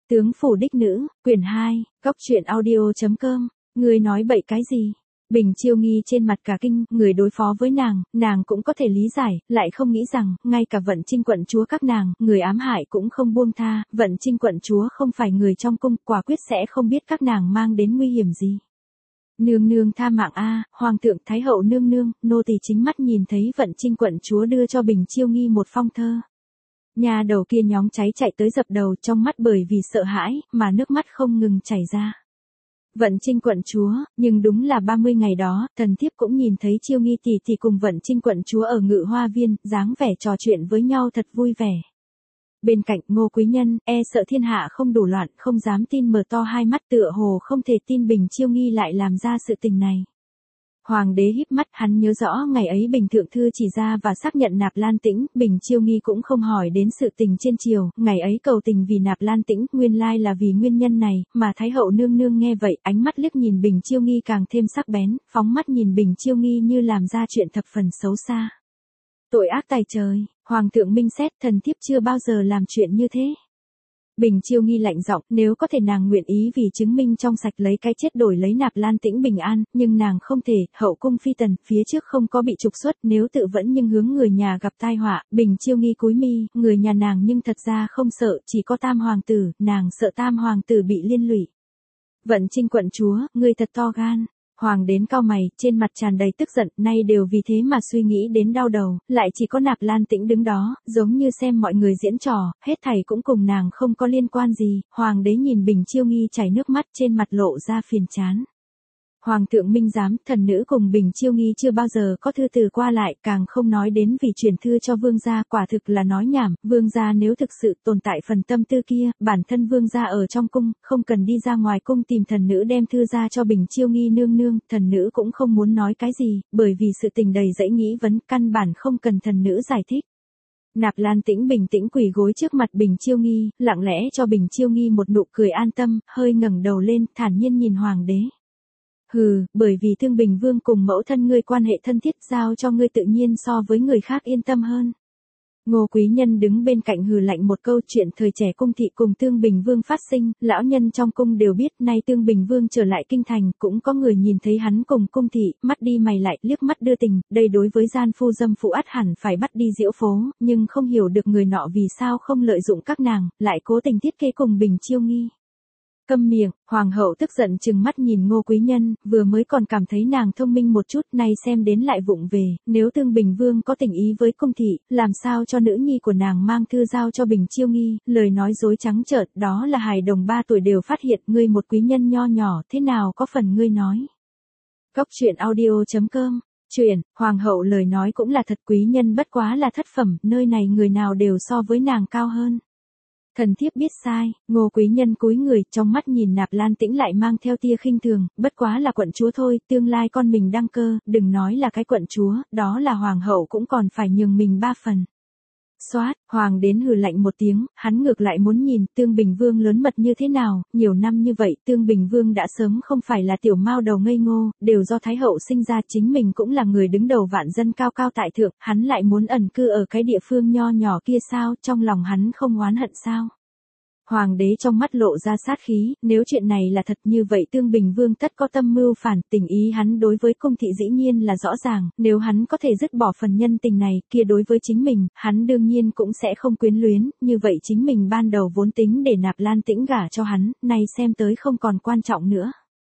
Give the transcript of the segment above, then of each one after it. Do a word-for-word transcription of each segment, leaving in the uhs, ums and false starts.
Tướng phủ đích nữ, quyển hai, góc truyện audio.com, người nói bậy cái gì? Bình Chiêu Nghi trên mặt cả kinh, người đối phó với nàng, nàng cũng có thể lý giải, lại không nghĩ rằng, ngay cả Vận Trinh quận chúa các nàng, người ám hại cũng không buông tha, Vận Trinh quận chúa không phải người trong cung, quả quyết sẽ không biết các nàng mang đến nguy hiểm gì. Nương nương tha mạng a, hoàng thượng thái hậu nương nương, nô tỳ chính mắt nhìn thấy Vận Trinh quận chúa đưa cho Bình Chiêu Nghi một phong thơ. Nhà đầu kia nhóng cháy chạy tới dập đầu, trong mắt bởi vì sợ hãi, mà nước mắt không ngừng chảy ra. Vận Trinh quận chúa, nhưng đúng là ba mươi ngày đó, thần thiếp cũng nhìn thấy Chiêu Nghi tỷ tỷ cùng Vận Trinh quận chúa ở Ngự Hoa Viên, dáng vẻ trò chuyện với nhau thật vui vẻ. Bên cạnh Ngô quý nhân, e sợ thiên hạ không đủ loạn, không dám tin, mở to hai mắt tựa hồ không thể tin Bình Chiêu Nghi lại làm ra sự tình này. Hoàng đế híp mắt, hắn nhớ rõ ngày ấy Bình thượng thư chỉ ra và xác nhận Nạp Lan Tĩnh, Bình Chiêu Nghi cũng không hỏi đến sự tình trên triều, ngày ấy cầu tình vì Nạp Lan Tĩnh, nguyên lai là vì nguyên nhân này, mà Thái hậu nương nương nghe vậy, ánh mắt liếc nhìn Bình Chiêu Nghi càng thêm sắc bén, phóng mắt nhìn Bình Chiêu Nghi như làm ra chuyện thập phần xấu xa. Tội ác tày trời, Hoàng thượng minh xét, thần thiếp chưa bao giờ làm chuyện như thế. Bình Chiêu Nghi lạnh giọng, nếu có thể nàng nguyện ý vì chứng minh trong sạch lấy cái chết đổi lấy Nạp Lan Tĩnh bình an, nhưng nàng không thể, hậu cung phi tần, phía trước không có bị trục xuất, nếu tự vẫn nhưng hướng người nhà gặp tai họa, Bình Chiêu Nghi cúi mi, người nhà nàng nhưng thật ra không sợ, chỉ có Tam hoàng tử, nàng sợ Tam hoàng tử bị liên lụy. Vận Trinh quận chúa, ngươi thật to gan. Hoàng đến cau mày, trên mặt tràn đầy tức giận, nay đều vì thế mà suy nghĩ đến đau đầu, lại chỉ có Nạp Lan Tĩnh đứng đó, giống như xem mọi người diễn trò, hết thảy cũng cùng nàng không có liên quan gì. Hoàng đế nhìn Bình Chiêu Nghi chảy nước mắt, trên mặt lộ ra phiền chán. Hoàng thượng minh giám, thần nữ cùng Bình Chiêu Nghi chưa bao giờ có thư từ qua lại, càng không nói đến vì chuyển thư cho vương gia, quả thực là nói nhảm, vương gia nếu thực sự tồn tại phần tâm tư kia, bản thân vương gia ở trong cung, không cần đi ra ngoài cung tìm thần nữ đem thư ra cho Bình Chiêu Nghi nương nương, thần nữ cũng không muốn nói cái gì, bởi vì sự tình đầy dẫy nghĩ vấn, căn bản không cần thần nữ giải thích. Nạp Lan Tĩnh bình tĩnh quỳ gối trước mặt Bình Chiêu Nghi, lặng lẽ cho Bình Chiêu Nghi một nụ cười an tâm, hơi ngẩng đầu lên, thản nhiên nhìn hoàng đế. Hừ, bởi vì Thương Bình Vương cùng mẫu thân ngươi quan hệ thân thiết, giao cho ngươi tự nhiên so với người khác yên tâm hơn. Ngô quý nhân đứng bên cạnh hừ lạnh một câu, chuyện thời trẻ cung thị cùng Thương Bình Vương phát sinh, lão nhân trong cung đều biết, nay Thương Bình Vương trở lại kinh thành, cũng có người nhìn thấy hắn cùng cung thị, mắt đi mày lại, liếc mắt đưa tình, đây đối với gian phu dâm phụ ắt hẳn phải bắt đi diễu phố, nhưng không hiểu được người nọ vì sao không lợi dụng các nàng, lại cố tình thiết kế cùng Bình Chiêu Nghi. Câm miệng, hoàng hậu tức giận trừng mắt nhìn Ngô quý nhân, vừa mới còn cảm thấy nàng thông minh một chút, nay xem đến lại vụng về, nếu Thương Bình Vương có tình ý với cung thị, làm sao cho nữ nhi của nàng mang thư giao cho Bình Chiêu Nghi, lời nói dối trắng trợn, đó là hài đồng ba tuổi đều phát hiện, ngươi một quý nhân nho nhỏ, thế nào có phần ngươi nói. Góc truyện audio.com, truyện, hoàng hậu lời nói cũng là thật, quý nhân bất quá là thất phẩm, nơi này người nào đều so với nàng cao hơn. Thần thiếp biết sai, Ngô quý nhân cúi người, trong mắt nhìn Nạp Lan Tĩnh lại mang theo tia khinh thường, bất quá là quận chúa thôi, tương lai con mình đăng cơ, đừng nói là cái quận chúa, đó là hoàng hậu cũng còn phải nhường mình ba phần. Xoát, hoàng đến hừ lạnh một tiếng, hắn ngược lại muốn nhìn Thương Bình Vương lớn mật như thế nào, nhiều năm như vậy Thương Bình Vương đã sớm không phải là tiểu mao đầu ngây ngô, đều do Thái hậu sinh ra, chính mình cũng là người đứng đầu vạn dân cao cao tại thượng, hắn lại muốn ẩn cư ở cái địa phương nho nhỏ kia sao, trong lòng hắn không oán hận sao. Hoàng đế trong mắt lộ ra sát khí, nếu chuyện này là thật như vậy Thương Bình Vương tất có tâm mưu phản, tình ý hắn đối với cung thị dĩ nhiên là rõ ràng, nếu hắn có thể dứt bỏ phần nhân tình này, kia đối với chính mình, hắn đương nhiên cũng sẽ không quyến luyến, như vậy chính mình ban đầu vốn tính để Nạp Lan Tĩnh gả cho hắn, nay xem tới không còn quan trọng nữa.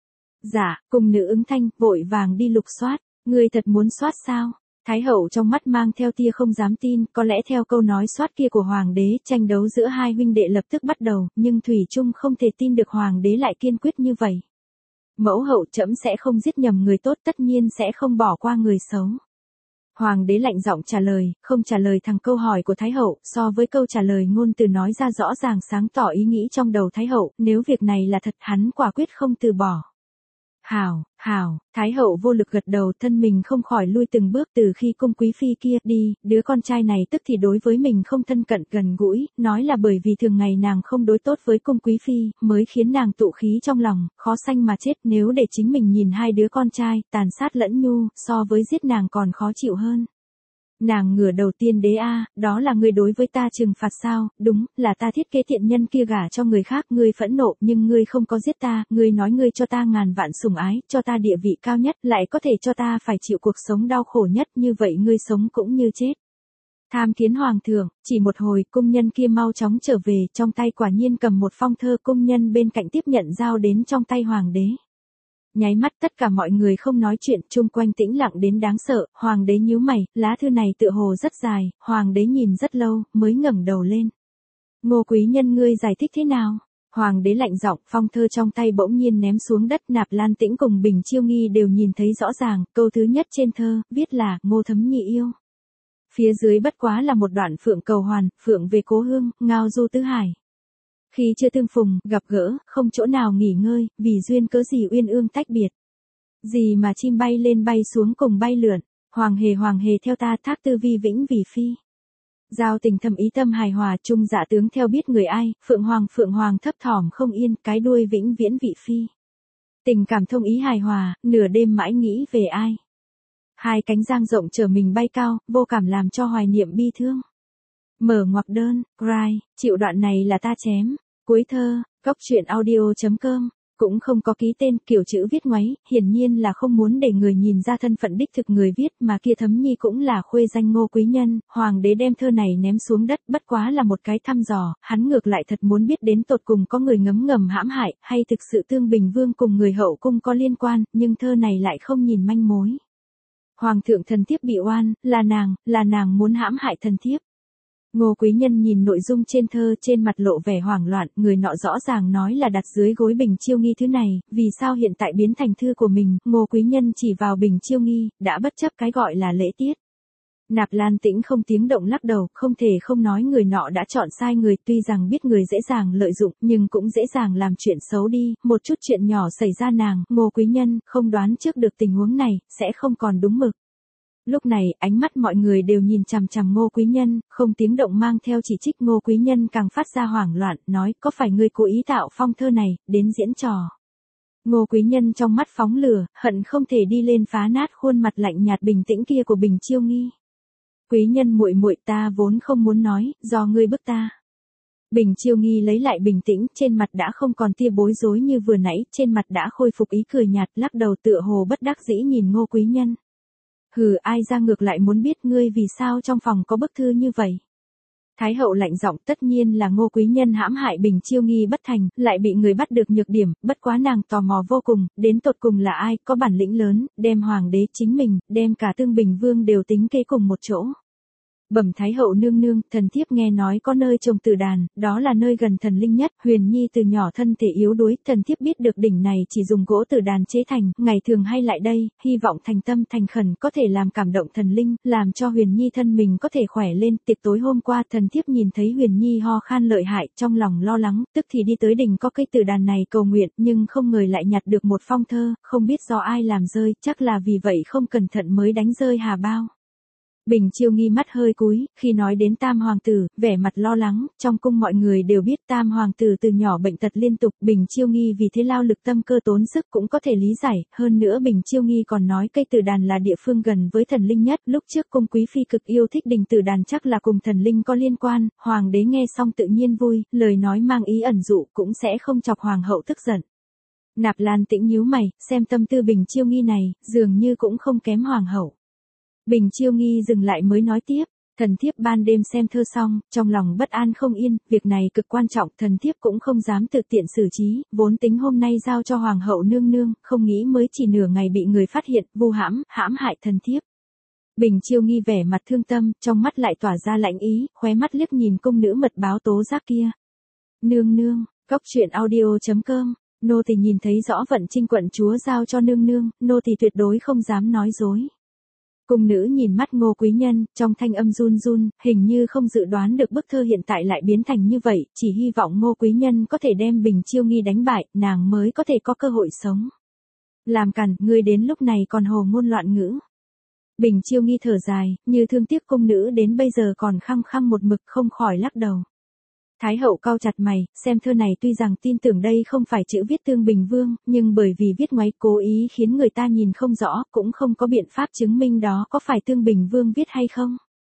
Dạ, cung nữ ứng thanh, vội vàng đi lục soát, ngươi thật muốn soát sao? Thái hậu trong mắt mang theo tia không dám tin, có lẽ theo câu nói soát kia của hoàng đế, tranh đấu giữa hai huynh đệ lập tức bắt đầu, nhưng thủy chung không thể tin được hoàng đế lại kiên quyết như vậy. Mẫu hậu trẫm sẽ không giết nhầm người tốt, tất nhiên sẽ không bỏ qua người xấu. Hoàng đế lạnh giọng trả lời, không trả lời thẳng câu hỏi của Thái hậu, so với câu trả lời ngôn từ nói ra rõ ràng sáng tỏ ý nghĩ trong đầu Thái hậu, nếu việc này là thật hắn quả quyết không từ bỏ. Hảo, hảo, Thái hậu vô lực gật đầu, thân mình không khỏi lui từng bước, từ khi cung quý phi kia đi, đứa con trai này tức thì đối với mình không thân cận gần gũi, nói là bởi vì thường ngày nàng không đối tốt với cung quý phi, mới khiến nàng tụ khí trong lòng, khó sanh mà chết, nếu để chính mình nhìn hai đứa con trai, tàn sát lẫn nhu, so với giết nàng còn khó chịu hơn. Nàng ngửa đầu tiên đế a, đó là ngươi đối với ta trừng phạt sao? Đúng, là ta thiết kế thiện nhân kia gả cho người khác, ngươi phẫn nộ, nhưng ngươi không có giết ta, ngươi nói ngươi cho ta ngàn vạn sủng ái, cho ta địa vị cao nhất, lại có thể cho ta phải chịu cuộc sống đau khổ nhất, như vậy ngươi sống cũng như chết. Tham kiến hoàng thượng, chỉ một hồi, cung nhân kia mau chóng trở về, trong tay quả nhiên cầm một phong thơ, cung nhân bên cạnh tiếp nhận giao đến trong tay hoàng đế. Nháy mắt tất cả mọi người không nói chuyện, chung quanh tĩnh lặng đến đáng sợ, hoàng đế nhíu mày, lá thư này tựa hồ rất dài, hoàng đế nhìn rất lâu, mới ngẩng đầu lên. Ngô quý nhân ngươi giải thích thế nào? Hoàng đế lạnh giọng, phong thơ trong tay bỗng nhiên ném xuống đất, Nạp Lan Tĩnh cùng Bình Chiêu Nghi đều nhìn thấy rõ ràng, câu thứ nhất trên thơ, viết là, Ngô Thấm Nhi yêu. Phía dưới bất quá là một đoạn phượng cầu hoàn, phượng về cố hương, ngao du tứ hải. Khi chưa tương phùng, gặp gỡ, không chỗ nào nghỉ ngơi, vì duyên cớ gì uyên ương tách biệt. Gì mà chim bay lên bay xuống cùng bay lượn, hoàng hề hoàng hề theo ta thác tư vi vĩnh vì phi. Giao tình thầm ý tâm hài hòa trung dạ tướng theo biết người ai, phượng hoàng phượng hoàng thấp thỏm không yên, cái đuôi vĩnh viễn vị phi. Tình cảm thông ý hài hòa, nửa đêm mãi nghĩ về ai. Hai cánh giang rộng chở mình bay cao, vô cảm làm cho hoài niệm bi thương. Mở ngoặc đơn, cry, chịu đoạn này là ta chém. Cuối thơ, góc truyện audio chấm com, cũng không có ký tên, kiểu chữ viết ngoáy, hiển nhiên là không muốn để người nhìn ra thân phận đích thực người viết, mà kia Thấm Nhi cũng là khuê danh Ngô quý nhân, hoàng đế đem thơ này ném xuống đất, bất quá là một cái thăm dò, hắn ngược lại thật muốn biết đến tột cùng có người ngấm ngầm hãm hại, hay thực sự Tương Bình Vương cùng người hậu cung có liên quan, nhưng thơ này lại không nhìn manh mối. Hoàng thượng thần thiếp bị oan, là nàng, là nàng muốn hãm hại thần thiếp. Ngô quý nhân nhìn nội dung trên thơ, trên mặt lộ vẻ hoảng loạn, người nọ rõ ràng nói là đặt dưới gối Bình Chiêu Nghi thứ này, vì sao hiện tại biến thành thư của mình, Ngô quý nhân chỉ vào Bình Chiêu Nghi, đã bất chấp cái gọi là lễ tiết. Nạp Lan Tĩnh không tiếng động lắc đầu, không thể không nói người nọ đã chọn sai người, tuy rằng biết người dễ dàng lợi dụng, nhưng cũng dễ dàng làm chuyện xấu đi, một chút chuyện nhỏ xảy ra nàng, Ngô quý nhân, không đoán trước được tình huống này, sẽ không còn đúng mực. Lúc này, ánh mắt mọi người đều nhìn chằm chằm Ngô quý nhân, không tiếng động mang theo chỉ trích. Ngô quý nhân càng phát ra hoảng loạn, nói, có phải ngươi cố ý tạo phong thơ này, đến diễn trò. Ngô quý nhân trong mắt phóng lửa, hận không thể đi lên phá nát khuôn mặt lạnh nhạt bình tĩnh kia của Bình Chiêu Nghi. Quý nhân muội muội, ta vốn không muốn nói, do ngươi bức ta. Bình Chiêu Nghi lấy lại bình tĩnh, trên mặt đã không còn tia bối rối như vừa nãy, trên mặt đã khôi phục ý cười nhạt, lắc đầu tựa hồ bất đắc dĩ nhìn Ngô quý nhân. Hừ, ai ra ngược lại muốn biết ngươi vì sao trong phòng có bức thư như vậy. Thái hậu lạnh giọng, tất nhiên là Ngô quý nhân hãm hại Bình Chiêu Nghi bất thành, lại bị người bắt được nhược điểm, bất quá nàng tò mò vô cùng, đến tột cùng là ai, có bản lĩnh lớn, đem hoàng đế chính mình, đem cả Tương Bình Vương đều tính kế cùng một chỗ. Bẩm Thái hậu nương nương, thần thiếp nghe nói có nơi trồng tử đàn, đó là nơi gần thần linh nhất, Huyền Nhi từ nhỏ thân thể yếu đuối, thần thiếp biết được đỉnh này chỉ dùng gỗ tử đàn chế thành, ngày thường hay lại đây, hy vọng thành tâm thành khẩn có thể làm cảm động thần linh, làm cho Huyền Nhi thân mình có thể khỏe lên. Tiệc tối hôm qua thần thiếp nhìn thấy Huyền Nhi ho khan lợi hại, trong lòng lo lắng, tức thì đi tới đỉnh có cây tử đàn này cầu nguyện, nhưng không ngờ lại nhặt được một phong thơ, không biết do ai làm rơi, chắc là vì vậy không cẩn thận mới đánh rơi hà bao. Bình Chiêu Nghi mắt hơi cúi, khi nói đến Tam hoàng tử, vẻ mặt lo lắng, trong cung mọi người đều biết Tam hoàng tử từ nhỏ bệnh tật liên tục, Bình Chiêu Nghi vì thế lao lực tâm cơ tốn sức cũng có thể lý giải, hơn nữa Bình Chiêu Nghi còn nói cây tử đàn là địa phương gần với thần linh nhất, lúc trước cung quý phi cực yêu thích đình tử đàn chắc là cùng thần linh có liên quan, hoàng đế nghe xong tự nhiên vui, lời nói mang ý ẩn dụ cũng sẽ không chọc hoàng hậu tức giận. Nạp Lan Tĩnh nhíu mày, xem tâm tư Bình Chiêu Nghi này, dường như cũng không kém hoàng hậu. Bình Chiêu Nghi dừng lại mới nói tiếp, thần thiếp ban đêm xem thơ xong, trong lòng bất an không yên, việc này cực quan trọng, thần thiếp cũng không dám tự tiện xử trí, vốn tính hôm nay giao cho hoàng hậu nương nương, không nghĩ mới chỉ nửa ngày bị người phát hiện, vu hãm, hãm hại thần thiếp. Bình Chiêu Nghi vẻ mặt thương tâm, trong mắt lại tỏa ra lạnh ý, khóe mắt liếc nhìn cung nữ mật báo tố giác kia. Nương nương, góc truyện audio chấm com, nô tỳ nhìn thấy rõ vận trinh quận chúa giao cho nương nương, nô tỳ tuyệt đối không dám nói dối. Cung nữ nhìn mắt Ngô quý nhân, trong thanh âm run run, hình như không dự đoán được bức thơ hiện tại lại biến thành như vậy, chỉ hy vọng Ngô quý nhân có thể đem Bình Chiêu Nghi đánh bại, nàng mới có thể có cơ hội sống. Làm cản, ngươi đến lúc này còn hồ ngôn loạn ngữ. Bình Chiêu Nghi thở dài, như thương tiếc cung nữ đến bây giờ còn khăng khăng một mực không khỏi lắc đầu. Thái hậu cau chặt mày, xem thơ này tuy rằng tin tưởng đây không phải chữ viết Tương Bình Vương, nhưng bởi vì viết ngoáy cố ý khiến người ta nhìn không rõ, cũng không có biện pháp chứng minh đó có phải Tương Bình Vương viết hay không.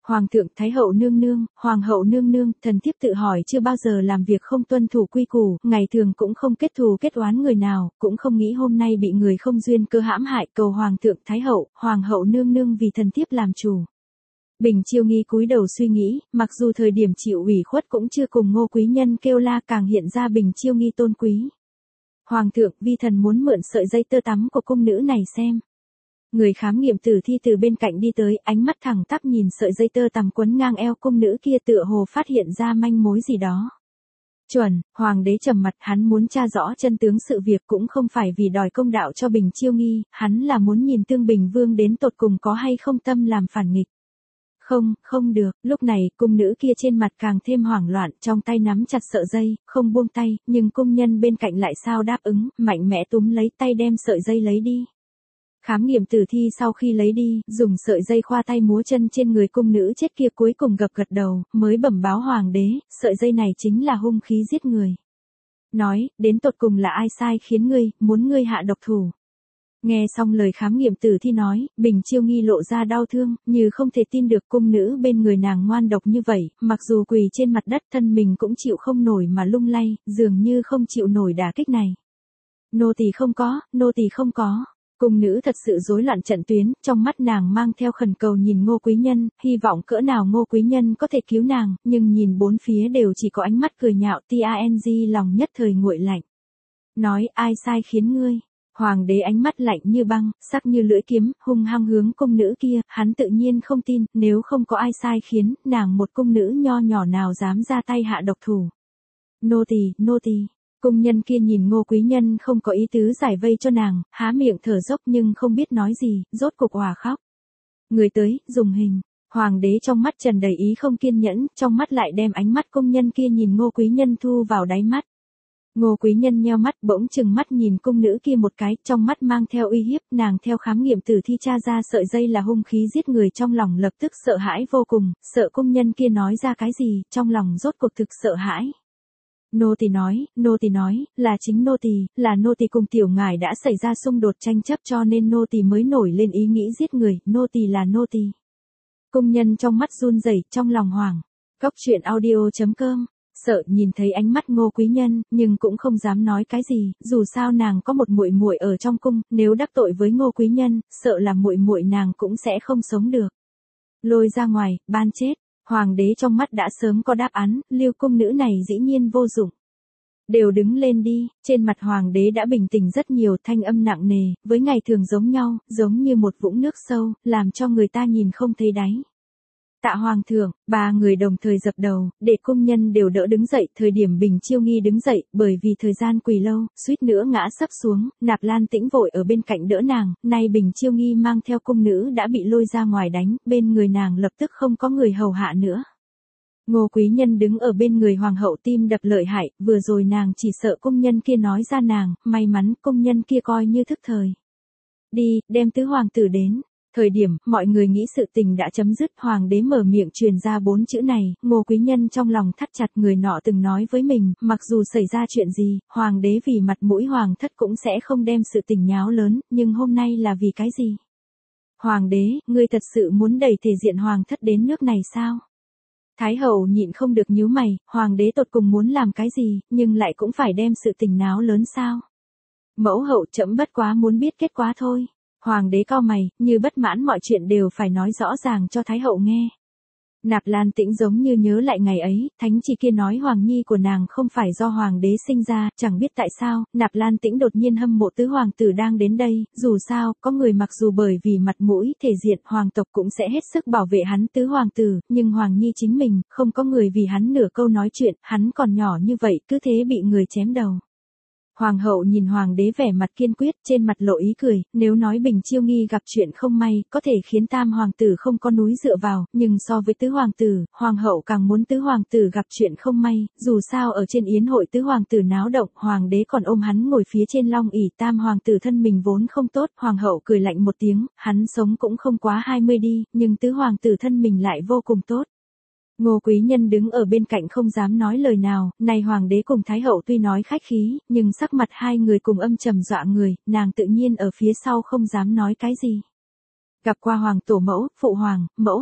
Hoàng thượng, Thái hậu nương nương, Hoàng hậu nương nương, thần thiếp tự hỏi chưa bao giờ làm việc không tuân thủ quy củ, ngày thường cũng không kết thù kết oán người nào, cũng không nghĩ hôm nay bị người không duyên cơ hãm hại, cầu Hoàng thượng, Thái hậu, Hoàng hậu nương nương vì thần thiếp làm chủ. Bình Chiêu Nghi cúi đầu suy nghĩ, mặc dù thời điểm chịu ủy khuất cũng chưa cùng Ngô quý nhân kêu la, càng hiện ra Bình Chiêu Nghi tôn quý. Hoàng thượng, vi thần muốn mượn sợi dây tơ tắm của cung nữ này xem. Người khám nghiệm tử thi từ bên cạnh đi tới, ánh mắt thẳng tắp nhìn sợi dây tơ tằm quấn ngang eo cung nữ kia, tựa hồ phát hiện ra manh mối gì đó. Chuẩn, Hoàng đế trầm mặt, hắn muốn tra rõ chân tướng sự việc cũng không phải vì đòi công đạo cho Bình Chiêu Nghi, hắn là muốn nhìn Tương Bình Vương đến tột cùng có hay không tâm làm phản nghịch. Không, không được, lúc này cung nữ kia trên mặt càng thêm hoảng loạn, trong tay nắm chặt sợi dây, không buông tay, nhưng cung nhân bên cạnh lại sao đáp ứng, mạnh mẽ túm lấy tay đem sợi dây lấy đi. Khám nghiệm tử thi sau khi lấy đi, dùng sợi dây khoa tay múa chân trên người cung nữ chết kia, cuối cùng gật gật đầu, mới bẩm báo Hoàng đế, sợi dây này chính là hung khí giết người. Nói, đến tột cùng là ai sai khiến ngươi, muốn ngươi hạ độc thủ. Nghe xong lời khám nghiệm tử thi nói, Bình Chiêu Nghi lộ ra đau thương, như không thể tin được cung nữ bên người nàng ngoan độc như vậy, mặc dù quỳ trên mặt đất thân mình cũng chịu không nổi mà lung lay, dường như không chịu nổi đả kích này. Nô tỳ không có, nô tỳ không có. Cung nữ thật sự rối loạn trận tuyến, trong mắt nàng mang theo khẩn cầu nhìn Ngô quý nhân, hy vọng cỡ nào Ngô quý nhân có thể cứu nàng, nhưng nhìn bốn phía đều chỉ có ánh mắt cười nhạo, tang lòng nhất thời nguội lạnh. Nói, ai sai khiến ngươi? Hoàng đế ánh mắt lạnh như băng, sắc như lưỡi kiếm, hung hăng hướng cung nữ kia, hắn tự nhiên không tin, nếu không có ai sai khiến, nàng một cung nữ nho nhỏ nào dám ra tay hạ độc thủ. Nô tỳ, nô tỳ. Cung nhân kia nhìn Ngô quý nhân không có ý tứ giải vây cho nàng, há miệng thở dốc nhưng không biết nói gì, rốt cục òa khóc. Người tới, dùng hình. Hoàng đế trong mắt tràn đầy ý không kiên nhẫn, trong mắt lại đem ánh mắt cung nhân kia nhìn Ngô quý nhân thu vào đáy mắt. Ngô quý nhân nheo mắt, bỗng chừng mắt nhìn cung nữ kia một cái, trong mắt mang theo uy hiếp, nàng theo khám nghiệm tử thi tra ra sợi dây là hung khí giết người, trong lòng lập tức sợ hãi vô cùng, sợ cung nhân kia nói ra cái gì, trong lòng rốt cuộc thực sợ hãi. Nô tỳ nói, nô tỳ nói, là chính nô tỳ, là nô tỳ cùng tiểu ngài đã xảy ra xung đột tranh chấp cho nên nô tỳ mới nổi lên ý nghĩ giết người, nô tỳ là nô tỳ. Cung nhân trong mắt run rẩy, trong lòng hoảng. Cóc truyện audio chấm com. Sợ nhìn thấy ánh mắt Ngô quý nhân, nhưng cũng không dám nói cái gì, dù sao nàng có một muội muội ở trong cung, nếu đắc tội với Ngô quý nhân, sợ là muội muội nàng cũng sẽ không sống được. Lôi ra ngoài, ban chết. Hoàng đế trong mắt đã sớm có đáp án, Lưu cung nữ này dĩ nhiên vô dụng. Đều đứng lên đi, trên mặt hoàng đế đã bình tĩnh rất nhiều, thanh âm nặng nề, với ngày thường giống nhau, giống như một vũng nước sâu, làm cho người ta nhìn không thấy đáy. Tạ hoàng thượng, ba người đồng thời dập đầu, để cung nhân đều đỡ đứng dậy, thời điểm Bình Chiêu Nghi đứng dậy, bởi vì thời gian quỳ lâu, suýt nữa ngã sấp xuống, Nạp Lan Tĩnh vội ở bên cạnh đỡ nàng, nay Bình Chiêu Nghi mang theo cung nữ đã bị lôi ra ngoài đánh, bên người nàng lập tức không có người hầu hạ nữa. Ngô quý nhân đứng ở bên người hoàng hậu tim đập lợi hại, vừa rồi nàng chỉ sợ cung nhân kia nói ra nàng, may mắn cung nhân kia coi như thức thời. Đi, đem tứ hoàng tử đến. Thời điểm, mọi người nghĩ sự tình đã chấm dứt, hoàng đế mở miệng truyền ra bốn chữ này, Ngô quý nhân trong lòng thắt chặt, người nọ từng nói với mình, mặc dù xảy ra chuyện gì, hoàng đế vì mặt mũi hoàng thất cũng sẽ không đem sự tình nháo lớn, nhưng hôm nay là vì cái gì? Hoàng đế, ngươi thật sự muốn đẩy thể diện hoàng thất đến nước này sao? Thái hậu nhịn không được nhíu mày, hoàng đế tột cùng muốn làm cái gì, nhưng lại cũng phải đem sự tình náo lớn sao? Mẫu hậu trẫm bất quá muốn biết kết quả thôi. Hoàng đế cau mày, như bất mãn mọi chuyện đều phải nói rõ ràng cho Thái hậu nghe. Nạp Lan Tĩnh giống như nhớ lại ngày ấy, thánh chỉ kia nói hoàng nhi của nàng không phải do hoàng đế sinh ra, chẳng biết tại sao, Nạp Lan Tĩnh đột nhiên hâm mộ tứ hoàng tử đang đến đây, dù sao, có người mặc dù bởi vì mặt mũi, thể diện, hoàng tộc cũng sẽ hết sức bảo vệ hắn tứ hoàng tử, nhưng hoàng nhi chính mình, không có người vì hắn nửa câu nói chuyện, hắn còn nhỏ như vậy, cứ thế bị người chém đầu. Hoàng hậu nhìn hoàng đế vẻ mặt kiên quyết, trên mặt lộ ý cười, nếu nói Bình Chiêu Nghi gặp chuyện không may, có thể khiến tam hoàng tử không có núi dựa vào, nhưng so với tứ hoàng tử, hoàng hậu càng muốn tứ hoàng tử gặp chuyện không may, dù sao ở trên yến hội tứ hoàng tử náo động, hoàng đế còn ôm hắn ngồi phía trên long ỷ, tam hoàng tử thân mình vốn không tốt, hoàng hậu cười lạnh một tiếng, hắn sống cũng không quá hai mươi đi, nhưng tứ hoàng tử thân mình lại vô cùng tốt. Ngô quý nhân đứng ở bên cạnh không dám nói lời nào, này hoàng đế cùng thái hậu tuy nói khách khí, nhưng sắc mặt hai người cùng âm trầm dọa người, nàng tự nhiên ở phía sau không dám nói cái gì. Gặp qua hoàng tổ mẫu, phụ hoàng, mẫu hậu,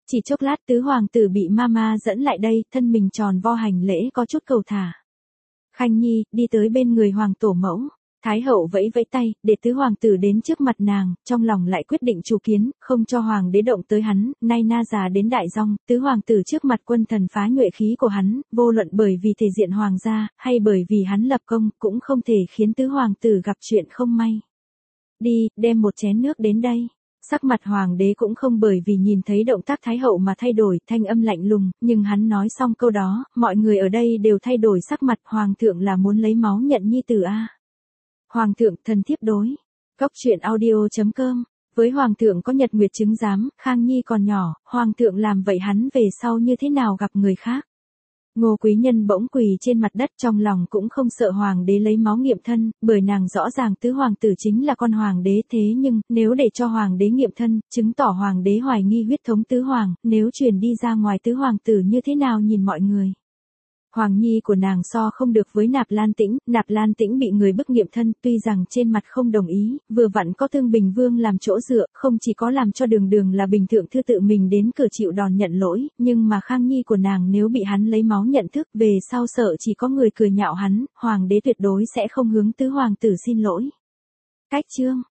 Chỉ chốc lát tứ hoàng tử bị mama dẫn lại đây, thân mình tròn vo hành lễ có chút cầu thả. Khanh Nhi, đi tới bên người hoàng tổ mẫu. Thái hậu vẫy vẫy tay, để tứ hoàng tử đến trước mặt nàng, trong lòng lại quyết định chủ kiến, không cho hoàng đế động tới hắn, nay na già đến đại dòng, tứ hoàng tử trước mặt quân thần phá nhuệ khí của hắn, vô luận bởi vì thể diện hoàng gia, hay bởi vì hắn lập công, cũng không thể khiến tứ hoàng tử gặp chuyện không may. Đi, đem một chén nước đến đây. Sắc mặt hoàng đế cũng không bởi vì nhìn thấy động tác thái hậu mà thay đổi, thanh âm lạnh lùng, nhưng hắn nói xong câu đó, mọi người ở đây đều thay đổi sắc mặt, hoàng thượng là muốn lấy máu nhận nhi tử a. Hoàng thượng, thần thiếp đối. Cốc truyện audio chấm com. Với hoàng thượng có nhật nguyệt chứng giám, Khang Nhi còn nhỏ, hoàng thượng làm vậy hắn về sau như thế nào gặp người khác. Ngô quý nhân bỗng quỳ trên mặt đất, trong lòng cũng không sợ hoàng đế lấy máu nghiệm thân, bởi nàng rõ ràng tứ hoàng tử chính là con hoàng đế, thế nhưng, nếu để cho hoàng đế nghiệm thân, chứng tỏ hoàng đế hoài nghi huyết thống tứ hoàng, nếu truyền đi ra ngoài tứ hoàng tử như thế nào nhìn mọi người. Hoàng nhi của nàng so không được với Nạp Lan Tĩnh, Nạp Lan Tĩnh bị người bức nghiệm thân, tuy rằng trên mặt không đồng ý, vừa vặn có Thương Bình Vương làm chỗ dựa, không chỉ có làm cho Đường Đường là Bình thượng thư tự mình đến cửa chịu đòn nhận lỗi, nhưng mà Khang Nhi của nàng nếu bị hắn lấy máu nhận thức, về sau sợ chỉ có người cười nhạo hắn, hoàng đế tuyệt đối sẽ không hướng tứ hoàng tử xin lỗi. Cách chương